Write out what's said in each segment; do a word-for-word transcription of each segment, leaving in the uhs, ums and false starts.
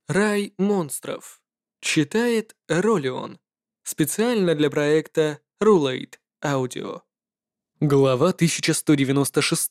Рай монстров. Читает Ролион. Специально для проекта Rulate Audio. Глава тысяча сто девяносто шесть.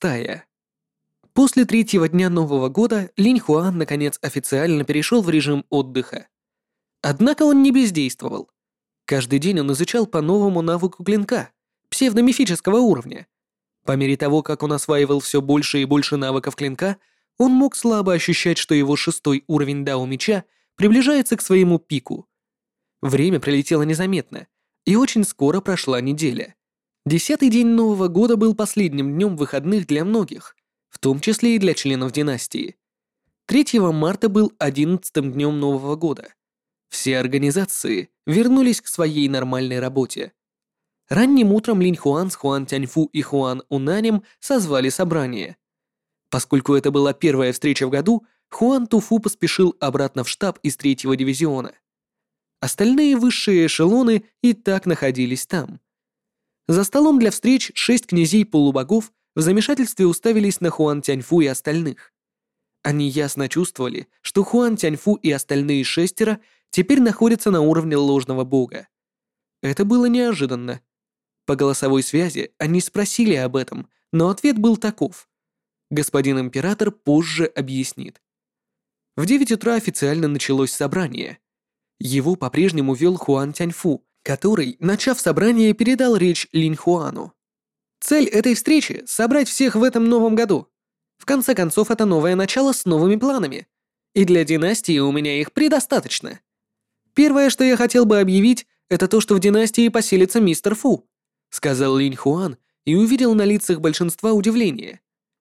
После третьего дня Нового года Линь Хуан наконец официально перешел в режим отдыха. Однако он не бездействовал. Каждый день он изучал по новому навыку клинка, псевдомифического уровня. По мере того, как он осваивал все больше и больше навыков клинка, он мог слабо ощущать, что его шестой уровень Дао Меча приближается к своему пику. Время пролетело незаметно, и очень скоро прошла неделя. Десятый день Нового года был последним днем выходных для многих, в том числе и для членов династии. третьего марта был одиннадцатым днем Нового года. Все организации вернулись к своей нормальной работе. Ранним утром Линь Хуан с Хуан Тяньфу и Хуан Унанем созвали собрание. Поскольку это была первая встреча в году, Хуан Туфу поспешил обратно в штаб из третьего дивизиона. Остальные высшие эшелоны и так находились там. За столом для встреч шесть князей-полубогов в замешательстве уставились на Хуан Тяньфу и остальных. Они ясно чувствовали, что Хуан Тяньфу и остальные шестеро теперь находятся на уровне ложного бога. Это было неожиданно. По голосовой связи они спросили об этом, но ответ был таков. Господин император позже объяснит. В девять утра официально началось собрание. Его по-прежнему вел Хуан Тяньфу, который, начав собрание, передал речь Линь Хуану. Цель этой встречи — собрать всех в этом новом году. В конце концов, это новое начало с новыми планами. И для династии у меня их предостаточно. Первое, что я хотел бы объявить, это то, что в династии поселится мистер Фу, сказал Линь Хуан и увидел на лицах большинства удивление.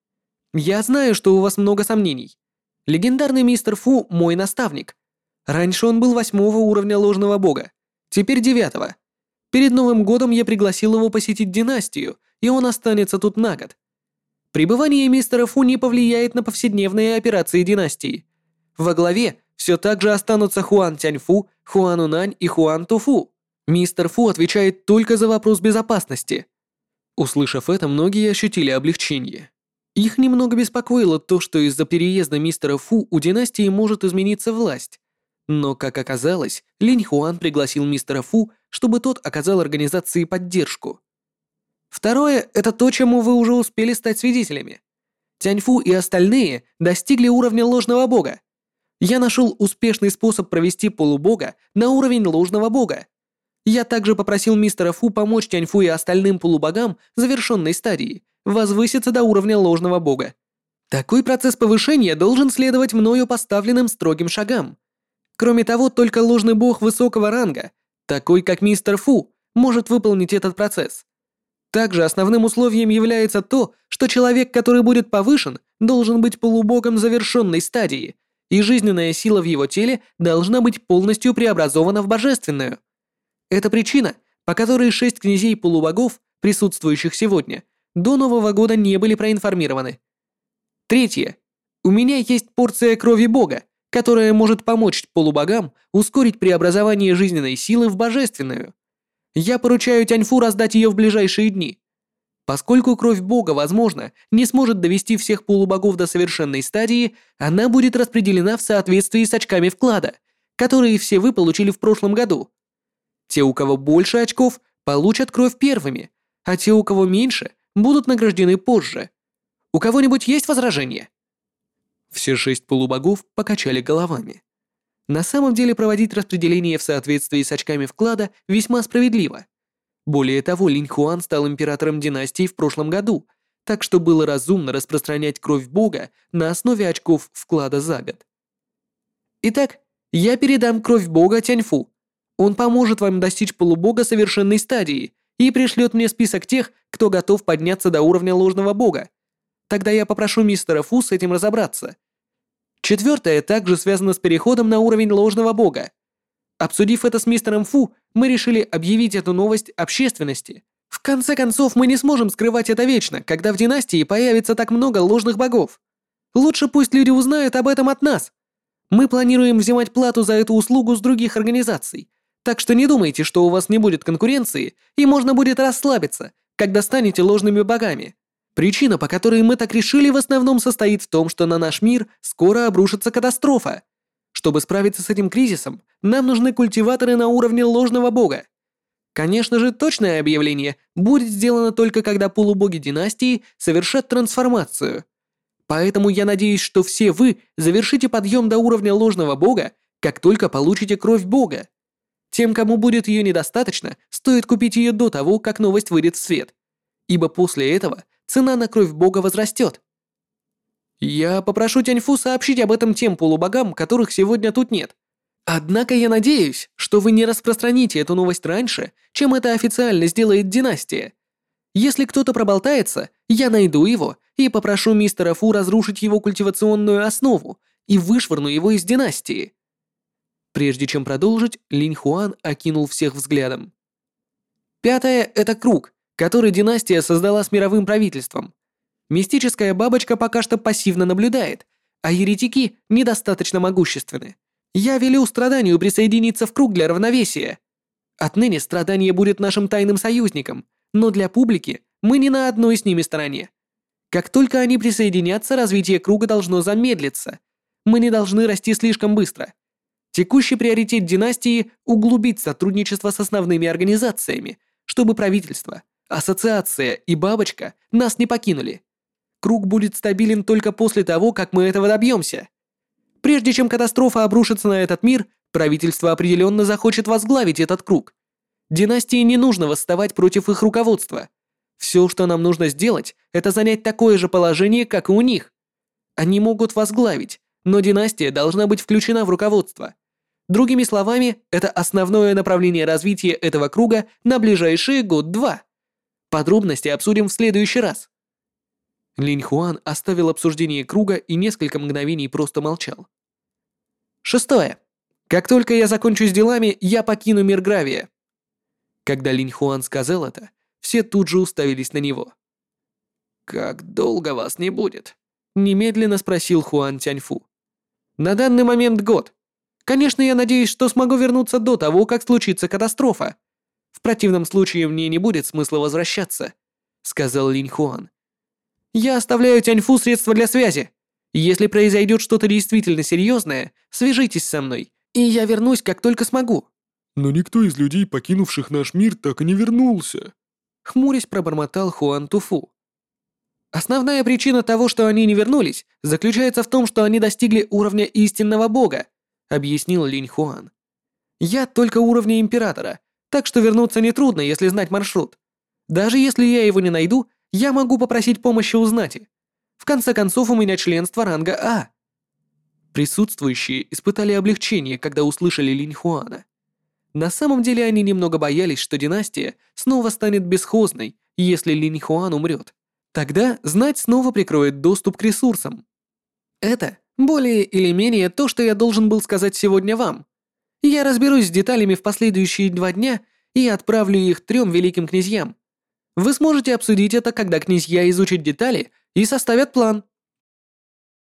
Я знаю, что у вас много сомнений. Легендарный мистер Фу — мой наставник. Раньше он был восьмого уровня ложного бога, теперь девятого. Перед Новым годом я пригласил его посетить династию, и он останется тут на год. Пребывание мистера Фу не повлияет на повседневные операции династии. Во главе все так же останутся Хуан Тяньфу, Хуан Унань и Хуан Туфу. Мистер Фу отвечает только за вопрос безопасности. Услышав это, многие ощутили облегчение. Их немного беспокоило то, что из-за переезда мистера Фу у династии может измениться власть. Но, как оказалось, Линь Хуан пригласил мистера Фу, чтобы тот оказал организации поддержку. Второе — это то, чему вы уже успели стать свидетелями. Тяньфу и остальные достигли уровня ложного бога. Я нашел успешный способ провести полубога на уровень ложного бога. Я также попросил мистера Фу помочь Тяньфу и остальным полубогам завершенной стадии возвыситься до уровня ложного бога. Такой процесс повышения должен следовать мною поставленным строгим шагам. Кроме того, только ложный бог высокого ранга, такой как мистер Фу, может выполнить этот процесс. Также основным условием является то, что человек, который будет повышен, должен быть полубогом завершенной стадии, и жизненная сила в его теле должна быть полностью преобразована в божественную. Это причина, по которой шесть князей полубогов, присутствующих сегодня, до Нового года не были проинформированы. Третье. У меня есть порция крови бога, которая может помочь полубогам ускорить преобразование жизненной силы в божественную. Я поручаю Тяньфу раздать ее в ближайшие дни. Поскольку кровь бога, возможно, не сможет довести всех полубогов до совершенной стадии, она будет распределена в соответствии с очками вклада, которые все вы получили в прошлом году. Те, у кого больше очков, получат кровь первыми, а те, у кого меньше, будут награждены позже. У кого-нибудь есть возражения? Все шесть полубогов покачали головами. На самом деле проводить распределение в соответствии с очками вклада весьма справедливо. Более того, Линь Хуан стал императором династии в прошлом году, так что было разумно распространять кровь бога на основе очков вклада за год. Итак, я передам кровь бога Тяньфу. Он поможет вам достичь полубога совершенной стадии и пришлет мне список тех, кто готов подняться до уровня ложного бога. Тогда я попрошу мистера Фу с этим разобраться. Четвертое также связано с переходом на уровень ложного бога. Обсудив это с мистером Фу, мы решили объявить эту новость общественности. В конце концов, мы не сможем скрывать это вечно, когда в династии появится так много ложных богов. Лучше пусть люди узнают об этом от нас. Мы планируем взимать плату за эту услугу с других организаций, так что не думайте, что у вас не будет конкуренции и можно будет расслабиться, когда станете ложными богами. Причина, по которой мы так решили, в основном состоит в том, что на наш мир скоро обрушится катастрофа. Чтобы справиться с этим кризисом, нам нужны культиваторы на уровне ложного бога. Конечно же, точное объявление будет сделано только когда полубоги династии совершат трансформацию. Поэтому я надеюсь, что все вы завершите подъем до уровня ложного бога, как только получите кровь бога. Тем, кому будет ее недостаточно, стоит купить ее до того, как новость выйдет в свет, ибо после этого цена на кровь бога возрастет. Я попрошу Тяньфу сообщить об этом тем полубогам, которых сегодня тут нет. Однако я надеюсь, что вы не распространите эту новость раньше, чем это официально сделает династия. Если кто-то проболтается, я найду его и попрошу мистера Фу разрушить его культивационную основу и вышвырну его из династии. Прежде чем продолжить, Линь Хуан окинул всех взглядом. Пятое — это круг, который династия создала с мировым правительством. Мистическая бабочка пока что пассивно наблюдает, а еретики недостаточно могущественны. Я велю страданию присоединиться в круг для равновесия. Отныне страдание будет нашим тайным союзником, но для публики мы не на одной с ними стороне. Как только они присоединятся, развитие круга должно замедлиться. Мы не должны расти слишком быстро. Текущий приоритет династии — углубить сотрудничество с основными организациями, чтобы правительство, ассоциация и бабочка нас не покинули. Круг будет стабилен только после того, как мы этого добьемся. Прежде чем катастрофа обрушится на этот мир, правительство определенно захочет возглавить этот круг. Династии не нужно восставать против их руководства. Все, что нам нужно сделать, это занять такое же положение, как и у них. Они могут возглавить, но династия должна быть включена в руководство. Другими словами, это основное направление развития этого круга на ближайшие год-два. Подробности обсудим в следующий раз. Линь Хуан оставил обсуждение круга и несколько мгновений просто молчал. Шестое. Как только я закончу с делами, я покину мир Гравия. Когда Линь Хуан сказал это, все тут же уставились на него. «Как долго вас не будет?» — немедленно спросил Хуан Тяньфу. «На данный момент год. Конечно, я надеюсь, что смогу вернуться до того, как случится катастрофа. В противном случае мне не будет смысла возвращаться», — сказал Линь Хуан. «Я оставляю Тяньфу средства для связи. Если произойдет что-то действительно серьезное, свяжитесь со мной, и я вернусь, как только смогу». «Но никто из людей, покинувших наш мир, так и не вернулся», — хмурясь пробормотал Хуан Туфу. «Основная причина того, что они не вернулись, заключается в том, что они достигли уровня истинного бога», — объяснил Линь Хуан. «Я только уровня императора, так что вернуться нетрудно, если знать маршрут. Даже если я его не найду, я могу попросить помощи у знати. В конце концов, у меня членство ранга А». Присутствующие испытали облегчение, когда услышали Линь Хуана. На самом деле они немного боялись, что династия снова станет бесхозной, если Линь Хуан умрет. Тогда знать снова прикроет доступ к ресурсам. Это более или менее то, что я должен был сказать сегодня вам. Я разберусь с деталями в последующие два дня и отправлю их трем великим князьям. Вы сможете обсудить это, когда князья изучат детали и составят план.